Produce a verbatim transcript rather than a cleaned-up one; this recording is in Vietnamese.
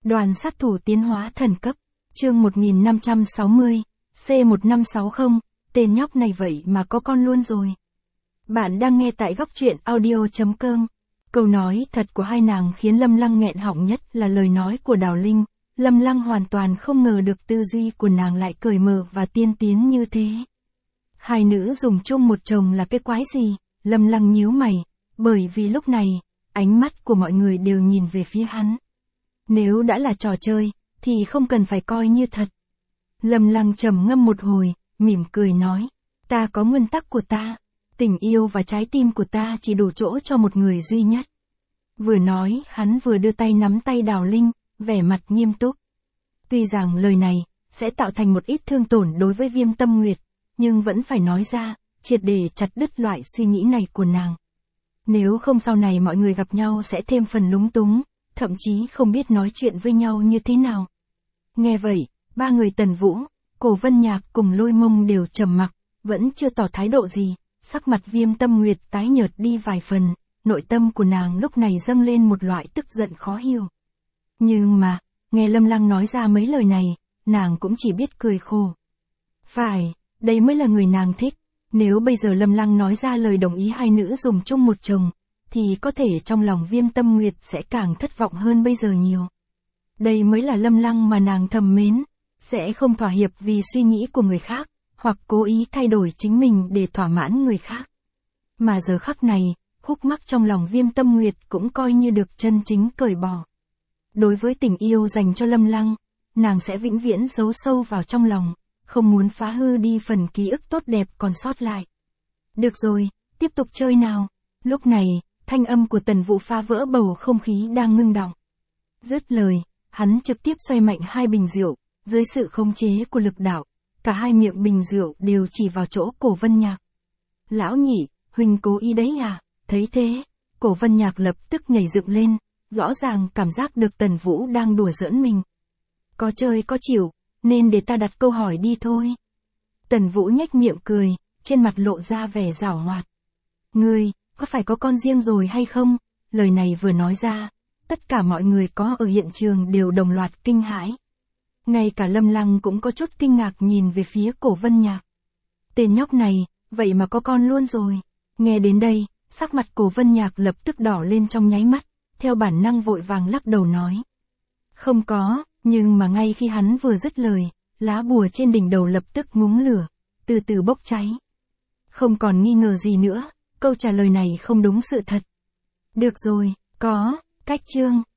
Đoàn sát thủ tiến hóa thần cấp, chương một nghìn năm trăm sáu mươi, C một năm sáu không, tên nhóc này vậy mà có con luôn rồi. Bạn đang nghe tại góc truyện audio chấm com. Câu nói thật của hai nàng khiến Lâm Lăng nghẹn họng nhất là lời nói của Đào Linh. Lâm Lăng hoàn toàn không ngờ được tư duy của nàng lại cởi mở và tiên tiến như thế. Hai nữ dùng chung một chồng là cái quái gì? Lâm Lăng nhíu mày, bởi vì lúc này, ánh mắt của mọi người đều nhìn về phía hắn. Nếu đã là trò chơi, thì không cần phải coi như thật. Lâm Lăng trầm ngâm một hồi, mỉm cười nói, ta có nguyên tắc của ta, tình yêu và trái tim của ta chỉ đủ chỗ cho một người duy nhất. Vừa nói, hắn vừa đưa tay nắm tay Đào Linh, vẻ mặt nghiêm túc. Tuy rằng lời này, sẽ tạo thành một ít thương tổn đối với Viêm Tâm Nguyệt, nhưng vẫn phải nói ra, triệt để chặt đứt loại suy nghĩ này của nàng. Nếu không sau này mọi người gặp nhau sẽ thêm phần lúng túng, thậm chí không biết nói chuyện với nhau như thế nào. Nghe vậy, ba người Tần Vũ, Cổ Vân Nhạc cùng Lôi Mông đều trầm mặc, vẫn chưa tỏ thái độ gì, sắc mặt Viêm Tâm Nguyệt tái nhợt đi vài phần, nội tâm của nàng lúc này dâng lên một loại tức giận khó hiểu. Nhưng mà, nghe Lâm Lăng nói ra mấy lời này, nàng cũng chỉ biết cười khổ. Phải, đây mới là người nàng thích. Nếu bây giờ Lâm Lăng nói ra lời đồng ý hai nữ dùng chung một chồng, thì có thể trong lòng Viêm Tâm Nguyệt sẽ càng thất vọng hơn bây giờ nhiều. Đây mới là Lâm Lăng mà nàng thầm mến, sẽ không thỏa hiệp vì suy nghĩ của người khác, hoặc cố ý thay đổi chính mình để thỏa mãn người khác. Mà giờ khắc này, khúc mắc trong lòng Viêm Tâm Nguyệt cũng coi như được chân chính cởi bỏ. Đối với tình yêu dành cho Lâm Lăng, nàng sẽ vĩnh viễn giấu sâu vào trong lòng, không muốn phá hư đi phần ký ức tốt đẹp còn sót lại. Được rồi, tiếp tục chơi nào. Lúc này, thanh âm của Tần Vũ phá vỡ bầu không khí đang ngưng đọng. Dứt lời, hắn trực tiếp xoay mạnh hai bình rượu, dưới sự khống chế của lực đạo, cả hai miệng bình rượu đều chỉ vào chỗ Cổ Vân Nhạc. Lão nhị, huynh cố ý đấy à? Thấy thế, Cổ Vân Nhạc lập tức nhảy dựng lên, rõ ràng cảm giác được Tần Vũ đang đùa giỡn mình. Có chơi có chịu, nên để ta đặt câu hỏi đi thôi. Tần Vũ nhếch miệng cười, trên mặt lộ ra vẻ giảo hoạt. Ngươi, có phải có con riêng rồi hay không? Lời này vừa nói ra, tất cả mọi người có ở hiện trường đều đồng loạt kinh hãi. Ngay cả Lâm Lăng cũng có chút kinh ngạc nhìn về phía Cổ Vân Nhạc. Tên nhóc này, vậy mà có con luôn rồi. Nghe đến đây, sắc mặt Cổ Vân Nhạc lập tức đỏ lên trong nháy mắt, theo bản năng vội vàng lắc đầu nói. Không có, nhưng mà ngay khi hắn vừa dứt lời, lá bùa trên đỉnh đầu lập tức ngúng lửa, từ từ bốc cháy. Không còn nghi ngờ gì nữa, câu trả lời này không đúng sự thật. Được rồi, có, cách chương.